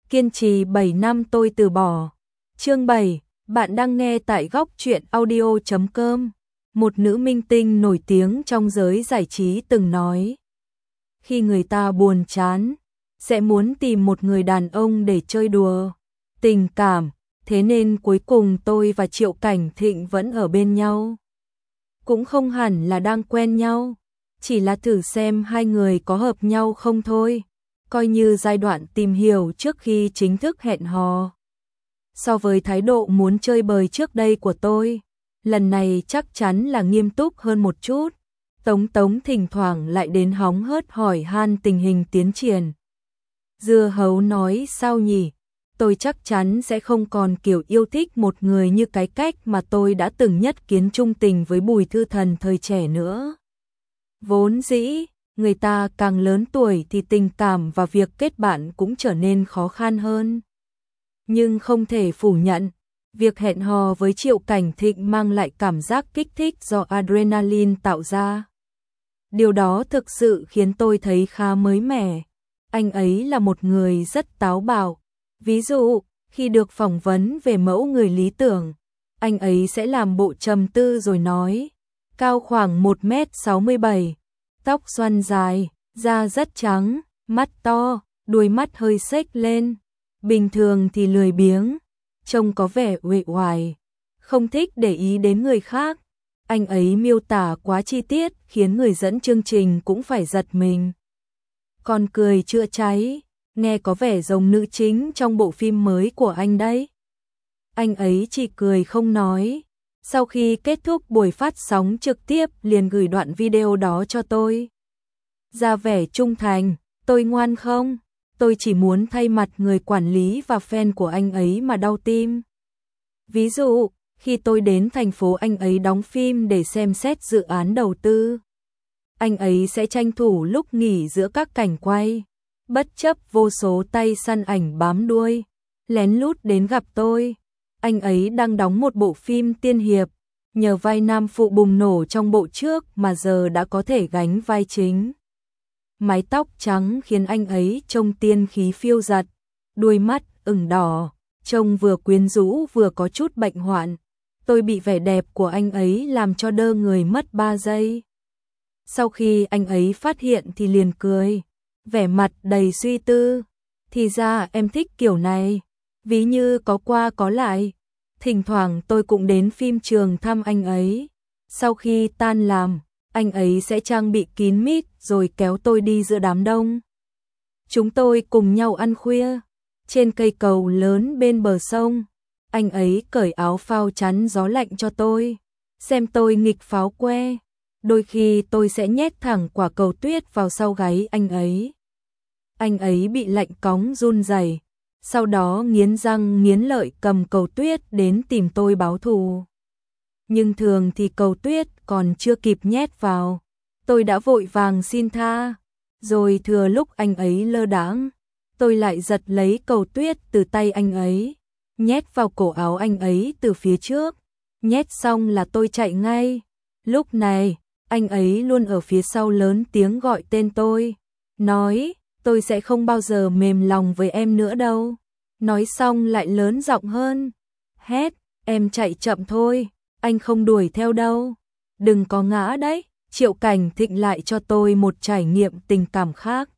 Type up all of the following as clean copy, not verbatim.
Kiên trì 7 năm tôi từ bỏ. Chương 7, bạn đang nghe tại góc truyện audio.com. Một nữ minh tinh nổi tiếng trong giới giải trí từng nói, khi người ta buồn chán, sẽ muốn tìm một người đàn ông để chơi đùa tình cảm, thế nên cuối cùng tôi và Triệu Cảnh Thịnh vẫn ở bên nhau. Cũng không hẳn là đang quen nhau, chỉ là thử xem hai người có hợp nhau không thôi, coi như giai đoạn tìm hiểu trước khi chính thức hẹn hò. So với thái độ muốn chơi bời trước đây của tôi, lần này chắc chắn là nghiêm túc hơn một chút. Tống thỉnh thoảng lại đến hóng hớt hỏi han tình hình tiến triển. Dưa hấu nói sao nhỉ? Tôi chắc chắn sẽ không còn kiểu yêu thích một người như cái cách mà tôi đã từng nhất kiến trung tình với Bùi Thư Thần thời trẻ nữa. Vốn dĩ, người ta càng lớn tuổi thì tình cảm và việc kết bạn cũng trở nên khó khăn hơn. Nhưng không thể phủ nhận, việc hẹn hò với Triệu Cảnh Thịnh mang lại cảm giác kích thích do adrenaline tạo ra. Điều đó thực sự khiến tôi thấy khá mới mẻ. Anh ấy là một người rất táo bạo. Ví dụ, khi được phỏng vấn về mẫu người lý tưởng, anh ấy sẽ làm bộ trầm tư rồi nói, cao khoảng 1m67, tóc xoăn dài, da rất trắng, mắt to, đuôi mắt hơi xếch lên, bình thường thì lười biếng, trông có vẻ uể oải, không thích để ý đến người khác. Anh ấy miêu tả quá chi tiết khiến người dẫn chương trình cũng phải giật mình. Còn cười chữa cháy, nghe có vẻ giống nữ chính trong bộ phim mới của anh đấy. Anh ấy chỉ cười không nói. Sau khi kết thúc buổi phát sóng trực tiếp liền gửi đoạn video đó cho tôi. Ra vẻ trung thành, tôi ngoan không? Tôi chỉ muốn thay mặt người quản lý và fan của anh ấy mà đau tim. Ví dụ, khi tôi đến thành phố anh ấy đóng phim để xem xét dự án đầu tư, anh ấy sẽ tranh thủ lúc nghỉ giữa các cảnh quay, bất chấp vô số tay săn ảnh bám đuôi, lén lút đến gặp tôi. Anh ấy đang đóng một bộ phim tiên hiệp, nhờ vai nam phụ bùng nổ trong bộ trước mà giờ đã có thể gánh vai chính. Mái tóc trắng khiến anh ấy trông tiên khí phiêu dật, đuôi mắt ửng đỏ, trông vừa quyến rũ vừa có chút bệnh hoạn. Tôi bị vẻ đẹp của anh ấy làm cho đơ người mất 3 giây. Sau khi anh ấy phát hiện thì liền cười, vẻ mặt đầy suy tư. Thì ra em thích kiểu này, ví như có qua có lại. Thỉnh thoảng tôi cũng đến phim trường thăm anh ấy. Sau khi tan làm, anh ấy sẽ trang bị kín mít rồi kéo tôi đi giữa đám đông. Chúng tôi cùng nhau ăn khuya trên cây cầu lớn bên bờ sông. Anh ấy cởi áo phao chắn gió lạnh cho tôi, xem tôi nghịch pháo que. Đôi khi tôi sẽ nhét thẳng quả cầu tuyết vào sau gáy anh ấy. Anh ấy bị lạnh cóng run rẩy, sau đó nghiến răng nghiến lợi cầm cầu tuyết đến tìm tôi báo thù. Nhưng thường thì cầu tuyết còn chưa kịp nhét vào, tôi đã vội vàng xin tha. Rồi thừa lúc anh ấy lơ đãng, tôi lại giật lấy cầu tuyết từ tay anh ấy, nhét vào cổ áo anh ấy từ phía trước. Nhét xong là tôi chạy ngay. Lúc này, anh ấy luôn ở phía sau lớn tiếng gọi tên tôi, nói, tôi sẽ không bao giờ mềm lòng với em nữa đâu. Nói xong lại lớn giọng hơn, hét, em chạy chậm thôi, anh không đuổi theo đâu. Đừng có ngã đấy. Triệu Cảnh Thịnh lại cho tôi một trải nghiệm tình cảm khác.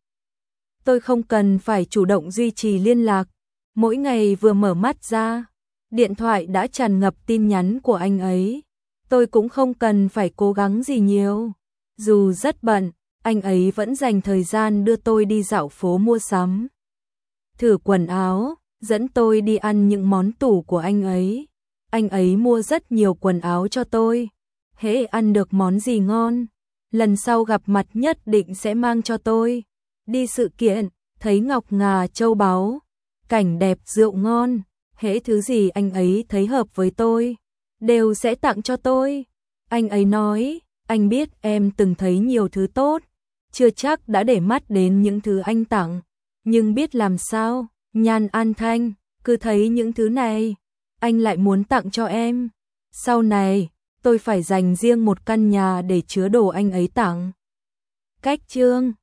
Tôi không cần phải chủ động duy trì liên lạc. Mỗi ngày vừa mở mắt ra, điện thoại đã tràn ngập tin nhắn của anh ấy. Tôi cũng không cần phải cố gắng gì nhiều. Dù rất bận, anh ấy vẫn dành thời gian đưa tôi đi dạo phố mua sắm, thử quần áo, dẫn tôi đi ăn những món tủ của anh ấy. Anh ấy mua rất nhiều quần áo cho tôi. Hễ ăn được món gì ngon, lần sau gặp mặt nhất định sẽ mang cho tôi. Đi sự kiện, thấy ngọc ngà châu báu, cảnh đẹp rượu ngon, hễ thứ gì anh ấy thấy hợp với tôi, đều sẽ tặng cho tôi. Anh ấy nói, anh biết em từng thấy nhiều thứ tốt, chưa chắc đã để mắt đến những thứ anh tặng, nhưng biết làm sao, Nhan An Thanh, cứ thấy những thứ này, anh lại muốn tặng cho em. Sau này, tôi phải dành riêng một căn nhà để chứa đồ anh ấy tặng. Cách chương